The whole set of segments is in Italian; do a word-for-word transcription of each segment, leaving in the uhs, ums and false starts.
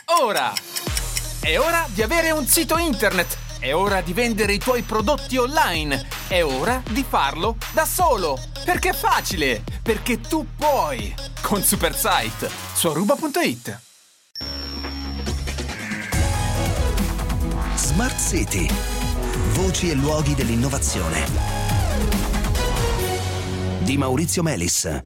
ora! È ora di avere un sito internet! È ora di vendere i tuoi prodotti online! È ora di farlo da solo! Perché è facile! Perché tu puoi! Con Supersite su aruba punto it. Smart City. Voci e luoghi dell'innovazione. Di Maurizio Melis.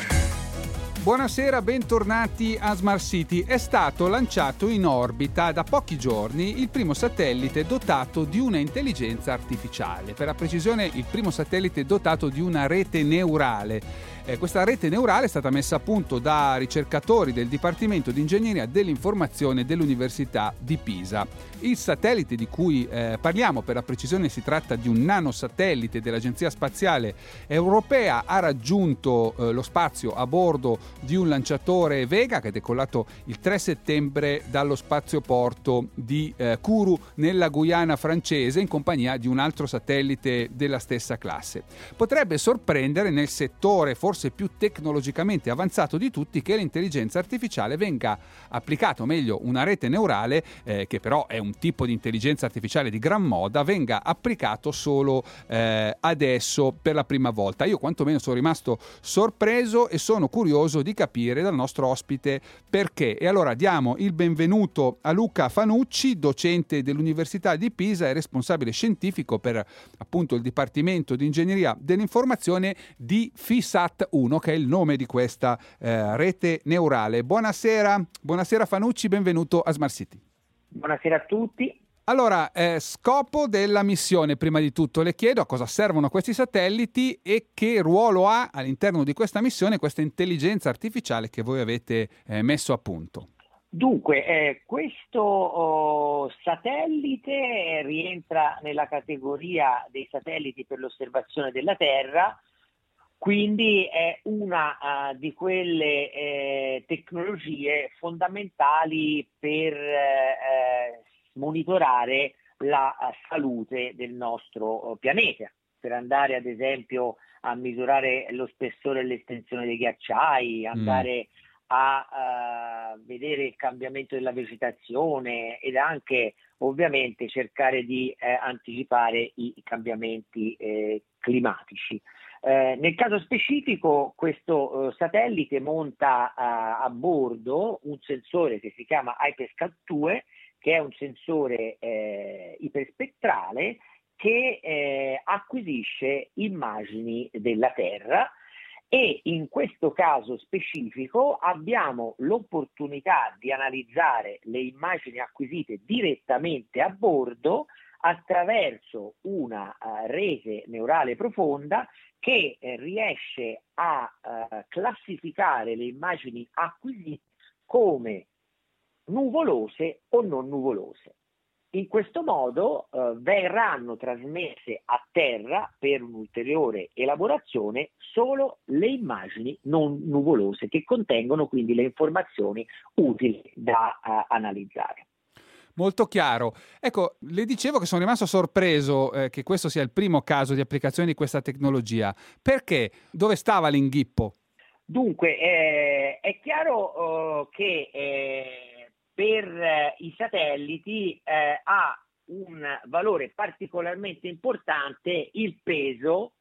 Buonasera, bentornati a Smart City. È stato lanciato in orbita da pochi giorni il primo satellite dotato di una intelligenza artificiale. Per la precisione, il primo satellite dotato di una rete neurale. Eh, questa rete neurale è stata messa a punto da ricercatori del Dipartimento di Ingegneria dell'Informazione dell'Università di Pisa. Il satellite di cui eh, parliamo, per la precisione si tratta di un nanosatellite dell'Agenzia Spaziale Europea, ha raggiunto eh, lo spazio a bordo di un lanciatore Vega che è decollato il tre settembre dallo spazioporto di eh, Kourou nella Guyana francese in compagnia di un altro satellite della stessa classe. Potrebbe sorprendere nel settore forse più tecnologicamente avanzato di tutti che l'intelligenza artificiale venga applicata, o meglio una rete neurale eh, che però è un tipo di intelligenza artificiale di gran moda, venga applicato solo eh, adesso per la prima volta. Io quantomeno sono rimasto sorpreso e sono curioso di capire dal nostro ospite perché. E allora diamo il benvenuto a Luca Fanucci, docente dell'Università di Pisa e responsabile scientifico per appunto il Dipartimento di Ingegneria dell'Informazione di FISAT uno, che è il nome di questa eh, rete neurale. Buonasera, buonasera Fanucci, benvenuto a Smart City. Buonasera a tutti. Allora, eh, scopo della missione, prima di tutto le chiedo a cosa servono questi satelliti e che ruolo ha all'interno di questa missione questa intelligenza artificiale che voi avete eh, messo a punto. Dunque, eh, questo oh, satellite rientra nella categoria dei satelliti per l'osservazione della Terra, quindi è una uh, di quelle eh, tecnologie fondamentali per eh, monitorare la uh, salute del nostro uh, pianeta, per andare ad esempio a misurare lo spessore e l'estensione dei ghiacciai, andare mm. a uh, vedere il cambiamento della vegetazione ed anche ovviamente cercare di eh, anticipare i cambiamenti eh, climatici. Eh, nel caso specifico questo eh, satellite monta uh, a bordo un sensore che si chiama HyperScan due, che è un sensore eh, iperspettrale che eh, acquisisce immagini della Terra, e in questo caso specifico abbiamo l'opportunità di analizzare le immagini acquisite direttamente a bordo attraverso una uh, rete neurale profonda che eh, riesce a uh, classificare le immagini acquisite come nuvolose o non nuvolose. In questo modo eh, verranno trasmesse a terra per un'ulteriore elaborazione solo le immagini non nuvolose, che contengono quindi le informazioni utili da uh, analizzare. Molto chiaro. Ecco, le dicevo che sono rimasto sorpreso eh, che questo sia il primo caso di applicazione di questa tecnologia. Perché? Dove stava l'inghippo? Dunque, eh, è chiaro uh, che eh, per eh, i satelliti eh, ha un valore particolarmente importante il peso,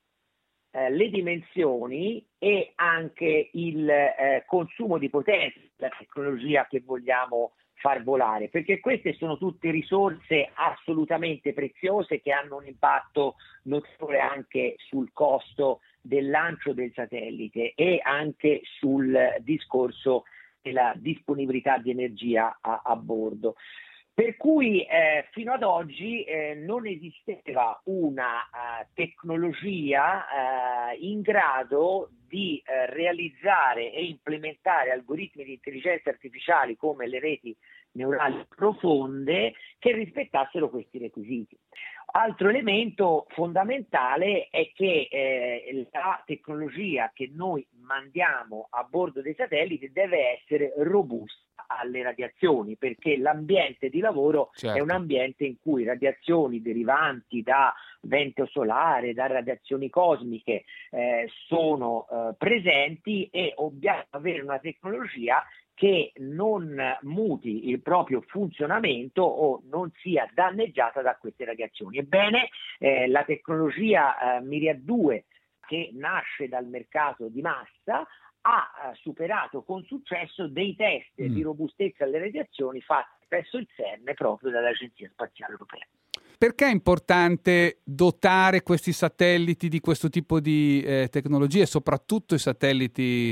eh, le dimensioni e anche il eh, consumo di potenza della tecnologia che vogliamo far volare, perché queste sono tutte risorse assolutamente preziose che hanno un impatto notevole anche sul costo del lancio del satellite e anche sul discorso della disponibilità di energia a, a bordo. Per cui eh, fino ad oggi eh, non esisteva una uh, tecnologia uh, in grado di uh, realizzare e implementare algoritmi di intelligenza artificiale come le reti neurali profonde che rispettassero questi requisiti. Altro elemento fondamentale è che eh, la tecnologia che noi mandiamo a bordo dei satelliti deve essere robusta alle radiazioni, perché l'ambiente di lavoro certo. è un ambiente in cui radiazioni derivanti da vento solare, da radiazioni cosmiche eh, sono eh, presenti, e dobbiamo avere una tecnologia che non muti il proprio funzionamento o non sia danneggiata da queste radiazioni. Ebbene, eh, la tecnologia eh, Myriad due, che nasce dal mercato di massa, ha eh, superato con successo dei test mm. di robustezza alle radiazioni fatti presso il CERN proprio dall'Agenzia Spaziale Europea. Perché è importante dotare questi satelliti di questo tipo di eh, tecnologie, soprattutto i satelliti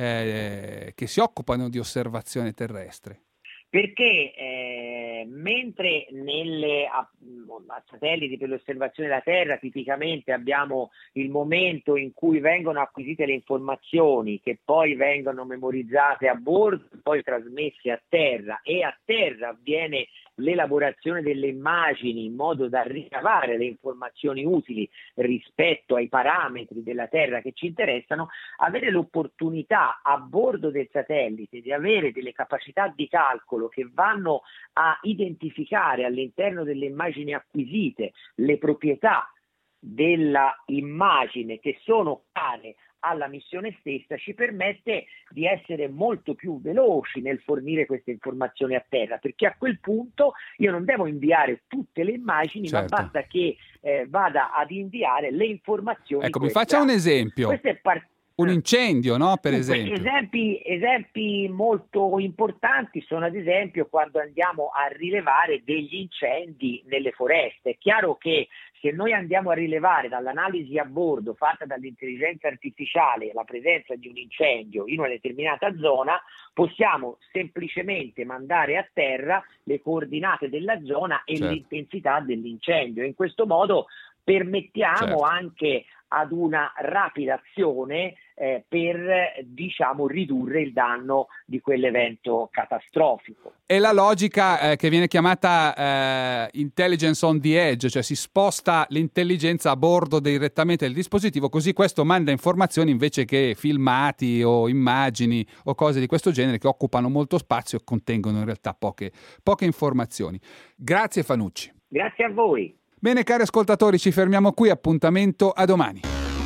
eh, che si occupano di osservazione terrestre? Perché eh, mentre nelle a, a satelliti per l'osservazione della Terra tipicamente abbiamo il momento in cui vengono acquisite le informazioni che poi vengono memorizzate a bordo, poi trasmesse a terra, e a terra avviene l'elaborazione delle immagini in modo da ricavare le informazioni utili rispetto ai parametri della Terra che ci interessano, avere l'opportunità a bordo del satellite di avere delle capacità di calcolo che vanno a identificare all'interno delle immagini acquisite le proprietà della immagine che sono care alla missione stessa, ci permette di essere molto più veloci nel fornire queste informazioni a terra, perché a quel punto io non devo inviare tutte le immagini, certo. ma basta che eh, vada ad inviare le informazioni. Ecco, mi faccia un esempio. Questo è part- un incendio, no? Per esempio. Esempi, esempi molto importanti sono ad esempio quando andiamo a rilevare degli incendi nelle foreste. È chiaro che se noi andiamo a rilevare dall'analisi a bordo fatta dall'intelligenza artificiale la presenza di un incendio in una determinata zona, possiamo semplicemente mandare a terra le coordinate della zona e certo. l'intensità dell'incendio. In questo modo permettiamo certo. anche ad una rapida azione eh, per diciamo ridurre il danno di quell'evento catastrofico. È la logica eh, che viene chiamata eh, intelligence on the edge, cioè si sposta l'intelligenza a bordo direttamente del dispositivo, così questo manda informazioni invece che filmati o immagini o cose di questo genere che occupano molto spazio e contengono in realtà poche, poche informazioni. Grazie Fanucci. Grazie a voi. Bene cari ascoltatori, ci fermiamo qui, appuntamento a domani.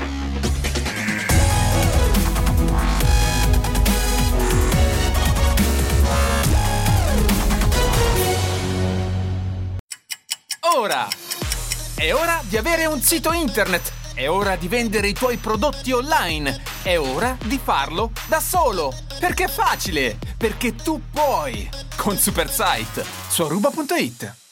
Ora! È ora di avere un sito internet, è ora di vendere i tuoi prodotti online, è ora di farlo da solo. Perché è facile, perché tu puoi. Con Supersite su aruba punto it.